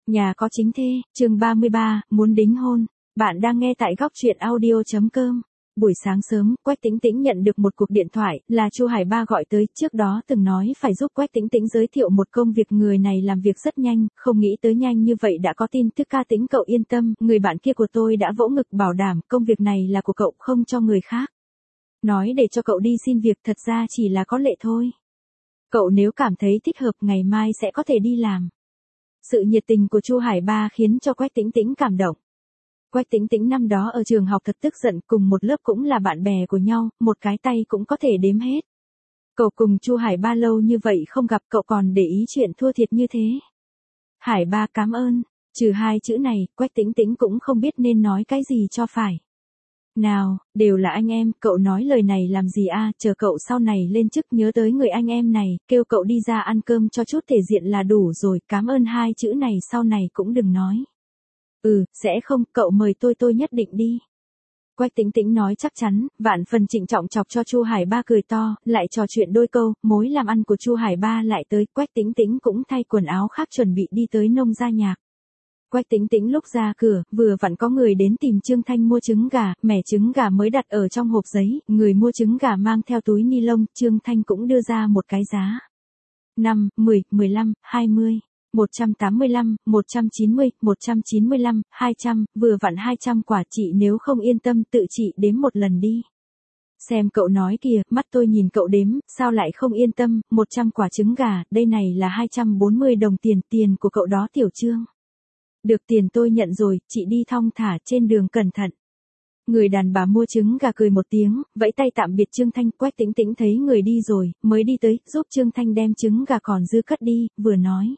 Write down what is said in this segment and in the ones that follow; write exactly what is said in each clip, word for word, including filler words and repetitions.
Nhà có chính thê, chương ba mươi ba, muốn đính hôn. Bạn đang nghe tại góc truyện audio.com. Buổi sáng sớm, Quách Tĩnh Tĩnh nhận được một cuộc điện thoại, là Chu Hải Ba gọi tới, trước đó từng nói phải giúp Quách Tĩnh Tĩnh giới thiệu một công việc, người này làm việc rất nhanh, không nghĩ tới nhanh như vậy đã có tin tức. Ca Tĩnh cậu yên tâm, người bạn kia của tôi đã vỗ ngực bảo đảm, công việc này là của cậu không cho người khác. Nói để cho cậu đi xin việc, thật ra chỉ là có lệ thôi. Cậu nếu cảm thấy thích hợp ngày mai sẽ có thể đi làm. Sự nhiệt tình của Chu Hải Ba khiến cho Quách Tĩnh Tĩnh cảm động. Quách Tĩnh Tĩnh năm đó ở trường học thật tức giận, cùng một lớp cũng là bạn bè của nhau, một cái tay cũng có thể đếm hết. Cậu cùng Chu Hải Ba lâu như vậy không gặp, cậu còn để ý chuyện thua thiệt như thế. Hải Ba cảm ơn, trừ hai chữ này, Quách Tĩnh Tĩnh cũng không biết nên nói cái gì cho phải. Nào, đều là anh em, cậu nói lời này làm gì a? Chờ cậu sau này lên chức nhớ tới người anh em này, kêu cậu đi ra ăn cơm cho chút thể diện là đủ rồi, cảm ơn hai chữ này sau này cũng đừng nói. Ừ, sẽ không, cậu mời tôi tôi nhất định đi. Quách Tĩnh Tĩnh nói chắc chắn, vạn phần trịnh trọng chọc cho Chu Hải Ba cười to, lại trò chuyện đôi câu, mối làm ăn của Chu Hải Ba lại tới, Quách Tĩnh Tĩnh cũng thay quần áo khác chuẩn bị đi tới nông gia nhạc. Quách Tĩnh Tĩnh lúc ra cửa, vừa vặn có người đến tìm Trương Thanh mua trứng gà, mẻ trứng gà mới đặt ở trong hộp giấy, người mua trứng gà mang theo túi ni lông, Trương Thanh cũng đưa ra một cái giá. năm, mười, mười lăm, hai mươi, một trăm tám mươi lăm, một trăm chín mươi, một trăm chín mươi lăm, hai trăm, vừa vặn hai trăm quả, chị nếu không yên tâm tự chị đếm một lần đi. Xem cậu nói kìa, mắt tôi nhìn cậu đếm, sao lại không yên tâm, một trăm quả trứng gà, đây này là hai trăm bốn mươi đồng tiền, tiền của cậu đó Tiểu Trương. Được, tiền tôi nhận rồi, chị đi thong thả, trên đường cẩn thận. Người đàn bà mua trứng gà cười một tiếng, vẫy tay tạm biệt Trương Thanh. Quách Tĩnh Tĩnh thấy người đi rồi, mới đi tới, giúp Trương Thanh đem trứng gà còn dư cất đi, vừa nói.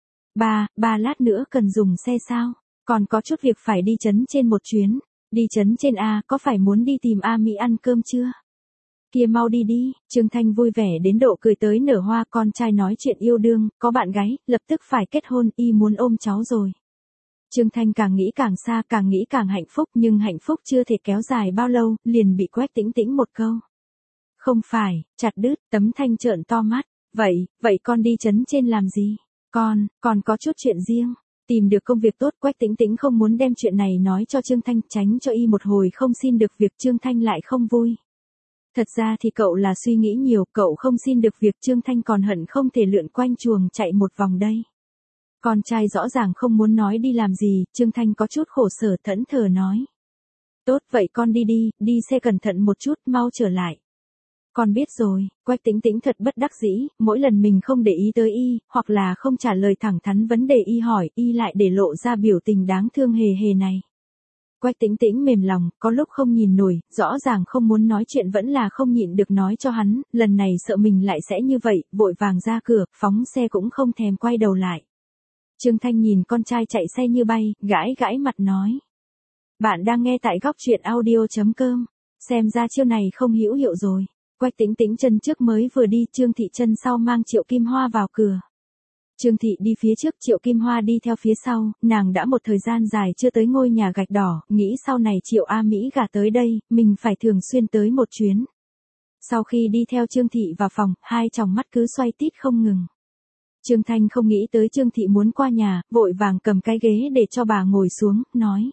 Ba, ba lát nữa cần dùng xe sao? Còn có chút việc phải đi trấn trên một chuyến. Đi trấn trên A, có phải muốn đi tìm A Mỹ ăn cơm chưa? Kia mau đi đi, Trương Thanh vui vẻ đến độ cười tới nở hoa, con trai nói chuyện yêu đương, có bạn gái, lập tức phải kết hôn, y muốn ôm cháu rồi. Trương Thanh càng nghĩ càng xa, càng nghĩ càng hạnh phúc, nhưng hạnh phúc chưa thể kéo dài bao lâu, liền bị Quách Tĩnh Tĩnh một câu. Không phải, chặt đứt. Tấm Thanh trợn to mắt, vậy, vậy con đi trấn trên làm gì? Con, còn có chút chuyện riêng. Tìm được công việc tốt, Quách Tĩnh Tĩnh không muốn đem chuyện này nói cho Trương Thanh, tránh cho y một hồi không xin được việc, Trương Thanh lại không vui. Thật ra thì cậu là suy nghĩ nhiều, cậu không xin được việc, Trương Thanh còn hận không thể lượn quanh chuồng chạy một vòng đây. Con trai rõ ràng không muốn nói đi làm gì, Trương Thanh có chút khổ sở thẫn thờ nói. Tốt vậy con đi đi, đi xe cẩn thận một chút, mau trở lại. Con biết rồi. Quách Tĩnh Tĩnh thật bất đắc dĩ, mỗi lần mình không để ý tới y, hoặc là không trả lời thẳng thắn vấn đề y hỏi, y lại để lộ ra biểu tình đáng thương hề hề này. Quách Tĩnh Tĩnh mềm lòng, có lúc không nhìn nổi, rõ ràng không muốn nói chuyện vẫn là không nhịn được nói cho hắn, lần này sợ mình lại sẽ như vậy, vội vàng ra cửa, phóng xe cũng không thèm quay đầu lại. Trương Thanh nhìn con trai chạy xe như bay, gãi gãi mặt nói. Bạn đang nghe tại góc truyện audio.com, xem ra chiêu này không hữu hiệu rồi. Quách Tĩnh Tĩnh chân trước mới vừa đi, Trương Thị chân sau mang Triệu Kim Hoa vào cửa. Trương Thị đi phía trước, Triệu Kim Hoa đi theo phía sau, nàng đã một thời gian dài chưa tới ngôi nhà gạch đỏ, nghĩ sau này Triệu A Mỹ gả tới đây, mình phải thường xuyên tới một chuyến. Sau khi đi theo Trương Thị vào phòng, hai tròng mắt cứ xoay tít không ngừng. Trương Thanh không nghĩ tới Trương Thị muốn qua nhà, vội vàng cầm cái ghế để cho bà ngồi xuống, nói.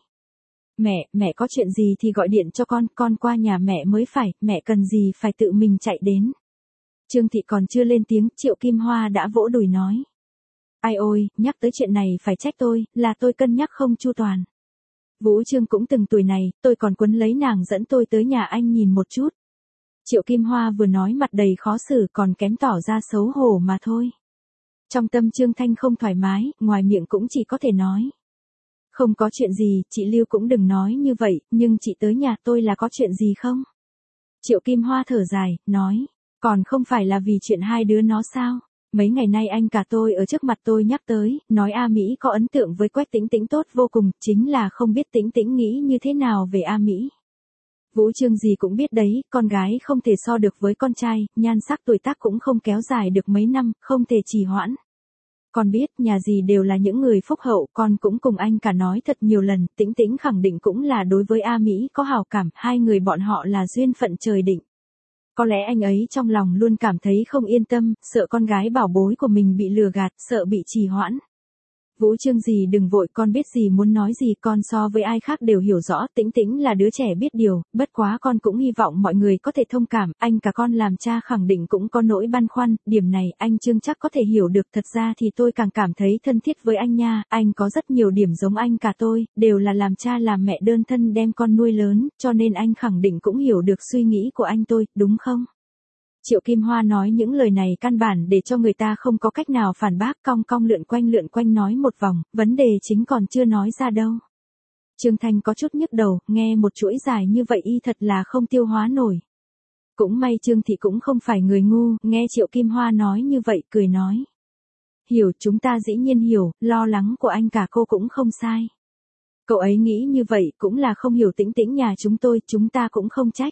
Mẹ, mẹ có chuyện gì thì gọi điện cho con, con qua nhà mẹ mới phải, mẹ cần gì phải tự mình chạy đến. Trương Thị còn chưa lên tiếng, Triệu Kim Hoa đã vỗ đùi nói. Ai ôi, nhắc tới chuyện này phải trách tôi, là tôi cân nhắc không chu toàn. Vũ Trương cũng từng tuổi này, tôi còn quấn lấy nàng dẫn tôi tới nhà anh nhìn một chút. Triệu Kim Hoa vừa nói mặt đầy khó xử còn kém tỏ ra xấu hổ mà thôi. Trong tâm Trương Thanh không thoải mái, ngoài miệng cũng chỉ có thể nói. Không có chuyện gì, chị Lưu cũng đừng nói như vậy, nhưng chị tới nhà tôi là có chuyện gì không? Triệu Kim Hoa thở dài, nói, còn không phải là vì chuyện hai đứa nó sao? Mấy ngày nay anh cả tôi ở trước mặt tôi nhắc tới, nói A Mỹ có ấn tượng với Quách Tĩnh Tĩnh tốt vô cùng, chính là không biết Tĩnh Tĩnh nghĩ như thế nào về A Mỹ. Vũ Trương gì cũng biết đấy, con gái không thể so được với con trai, nhan sắc tuổi tác cũng không kéo dài được mấy năm, không thể trì hoãn. Con biết, nhà gì đều là những người phúc hậu, con cũng cùng anh cả nói thật nhiều lần, Tĩnh Tĩnh khẳng định cũng là đối với A Mỹ có hào cảm, hai người bọn họ là duyên phận trời định. Có lẽ anh ấy trong lòng luôn cảm thấy không yên tâm, sợ con gái bảo bối của mình bị lừa gạt, sợ bị trì hoãn. Vũ Trương dì đừng vội, con biết dì muốn nói gì, con so với ai khác đều hiểu rõ, Tĩnh Tĩnh là đứa trẻ biết điều, bất quá con cũng hy vọng mọi người có thể thông cảm, anh cả con làm cha khẳng định cũng có nỗi băn khoăn, điểm này anh Trương chắc có thể hiểu được, thật ra thì tôi càng cảm thấy thân thiết với anh nha, anh có rất nhiều điểm giống anh cả tôi, đều là làm cha làm mẹ đơn thân đem con nuôi lớn, cho nên anh khẳng định cũng hiểu được suy nghĩ của anh tôi, đúng không? Triệu Kim Hoa nói những lời này căn bản để cho người ta không có cách nào phản bác, cong cong lượn quanh lượn quanh nói một vòng, vấn đề chính còn chưa nói ra đâu. Trương Thanh có chút nhức đầu, nghe một chuỗi dài như vậy y thật là không tiêu hóa nổi. Cũng may Trương Thị cũng không phải người ngu, nghe Triệu Kim Hoa nói như vậy, cười nói. Hiểu, chúng ta dĩ nhiên hiểu, lo lắng của anh cả cô cũng không sai. Cậu ấy nghĩ như vậy cũng là không hiểu Tĩnh Tĩnh nhà chúng tôi, chúng ta cũng không trách.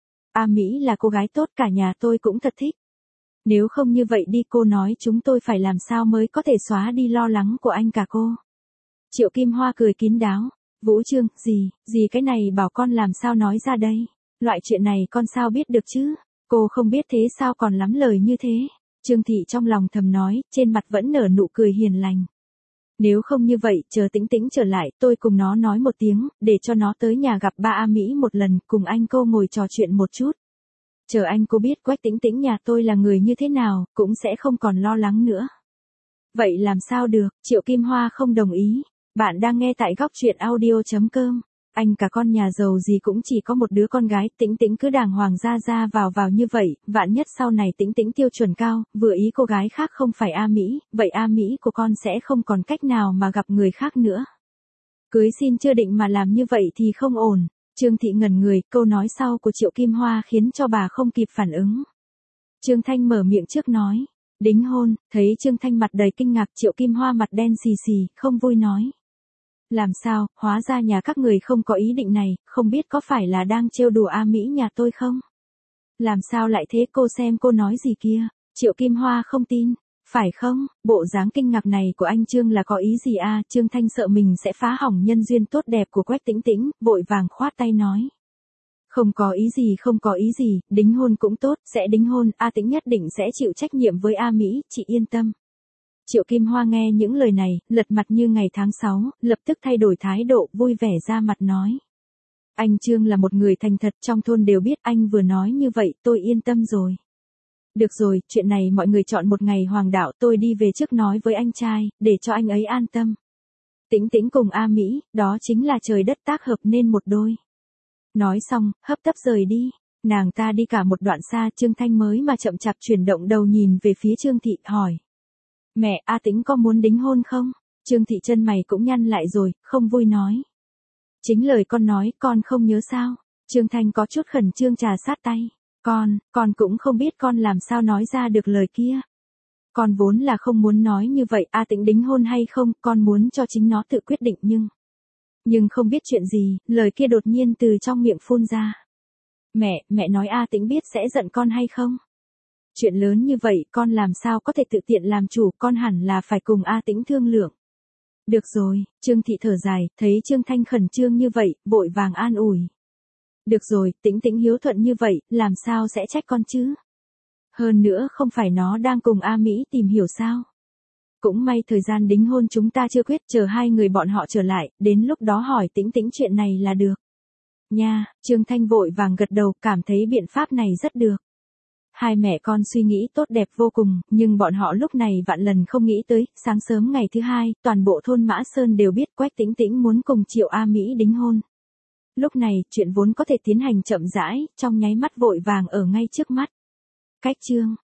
A Mỹ là cô gái tốt, cả nhà tôi cũng thật thích. Nếu không như vậy đi, cô nói chúng tôi phải làm sao mới có thể xóa đi lo lắng của anh cả cô. Triệu Kim Hoa cười kín đáo. Vũ Trương, gì, gì cái này bảo con làm sao nói ra đây. Loại chuyện này con sao biết được chứ. Cô không biết thế sao còn lắm lời như thế. Trương Thị trong lòng thầm nói, trên mặt vẫn nở nụ cười hiền lành. Nếu không như vậy, chờ Tĩnh Tĩnh trở lại, tôi cùng nó nói một tiếng, để cho nó tới nhà gặp ba A Mỹ một lần, cùng anh cô ngồi trò chuyện một chút. Chờ anh cô biết Quách Tĩnh Tĩnh nhà tôi là người như thế nào, cũng sẽ không còn lo lắng nữa. Vậy làm sao được, Triệu Kim Hoa không đồng ý. Bạn đang nghe tại góc truyện audio chấm com. Anh cả con nhà giàu gì cũng chỉ có một đứa con gái, Tĩnh Tĩnh cứ đàng hoàng ra ra vào vào như vậy, vạn nhất sau này Tĩnh Tĩnh tiêu chuẩn cao, vừa ý cô gái khác không phải A Mỹ, vậy A Mỹ của con sẽ không còn cách nào mà gặp người khác nữa. Cưới xin chưa định mà làm như vậy thì không ổn. Trương Thị ngẩn người, câu nói sau của Triệu Kim Hoa khiến cho bà không kịp phản ứng. Trương Thanh mở miệng trước nói, đính hôn, thấy Trương Thanh mặt đầy kinh ngạc, Triệu Kim Hoa mặt đen xì xì, không vui nói. Làm sao, hóa ra nhà các người không có ý định này, không biết có phải là đang trêu đùa A Mỹ nhà tôi không? Làm sao lại thế, cô xem cô nói gì kia? Triệu Kim Hoa không tin. Phải không, bộ dáng kinh ngạc này của anh Trương là có ý gì a? Trương Thanh sợ mình sẽ phá hỏng nhân duyên tốt đẹp của Quách Tĩnh Tĩnh, vội vàng khoát tay nói. Không có ý gì, không có ý gì, đính hôn cũng tốt, sẽ đính hôn, A Tĩnh nhất định sẽ chịu trách nhiệm với A Mỹ, chị yên tâm. Triệu Kim Hoa nghe những lời này, lật mặt như ngày tháng sáu, lập tức thay đổi thái độ, vui vẻ ra mặt nói. Anh Trương là một người thành thật, trong thôn đều biết, anh vừa nói như vậy, tôi yên tâm rồi. Được rồi, chuyện này mọi người chọn một ngày hoàng đạo, tôi đi về trước nói với anh trai, để cho anh ấy an tâm. Tĩnh Tĩnh cùng A Mỹ, đó chính là trời đất tác hợp nên một đôi. Nói xong, hấp tấp rời đi. Nàng ta đi cả một đoạn xa, Trương Thanh mới mà chậm chạp chuyển động đầu nhìn về phía Trương Thị, hỏi. Mẹ, A Tĩnh có muốn đính hôn không? Trương Thị chân mày cũng nhăn lại rồi, không vui nói. Chính lời con nói, con không nhớ sao? Trương Thanh có chút khẩn trương trà sát tay. Con, con cũng không biết con làm sao nói ra được lời kia. Con vốn là không muốn nói như vậy, A Tĩnh đính hôn hay không, con muốn cho chính nó tự quyết định nhưng... Nhưng không biết chuyện gì, lời kia đột nhiên từ trong miệng phun ra. Mẹ, mẹ nói A Tĩnh biết sẽ giận con hay không? Chuyện lớn như vậy, con làm sao có thể tự tiện làm chủ, con hẳn là phải cùng A Tĩnh thương lượng. Được rồi, Trương Thị thở dài, thấy Trương Thanh khẩn trương như vậy, vội vàng an ủi. Được rồi, Tĩnh Tĩnh hiếu thuận như vậy, làm sao sẽ trách con chứ? Hơn nữa không phải nó đang cùng A Mỹ tìm hiểu sao? Cũng may thời gian đính hôn chúng ta chưa quyết, chờ hai người bọn họ trở lại, đến lúc đó hỏi Tĩnh Tĩnh chuyện này là được. Nha, Trương Thanh vội vàng gật đầu, cảm thấy biện pháp này rất được. Hai mẹ con suy nghĩ tốt đẹp vô cùng, nhưng bọn họ lúc này vạn lần không nghĩ tới, sáng sớm ngày thứ hai, toàn bộ thôn Mã Sơn đều biết Quách Tĩnh Tĩnh muốn cùng Triệu A Mỹ đính hôn. Lúc này, chuyện vốn có thể tiến hành chậm rãi, trong nháy mắt vội vàng ở ngay trước mắt. Cách chương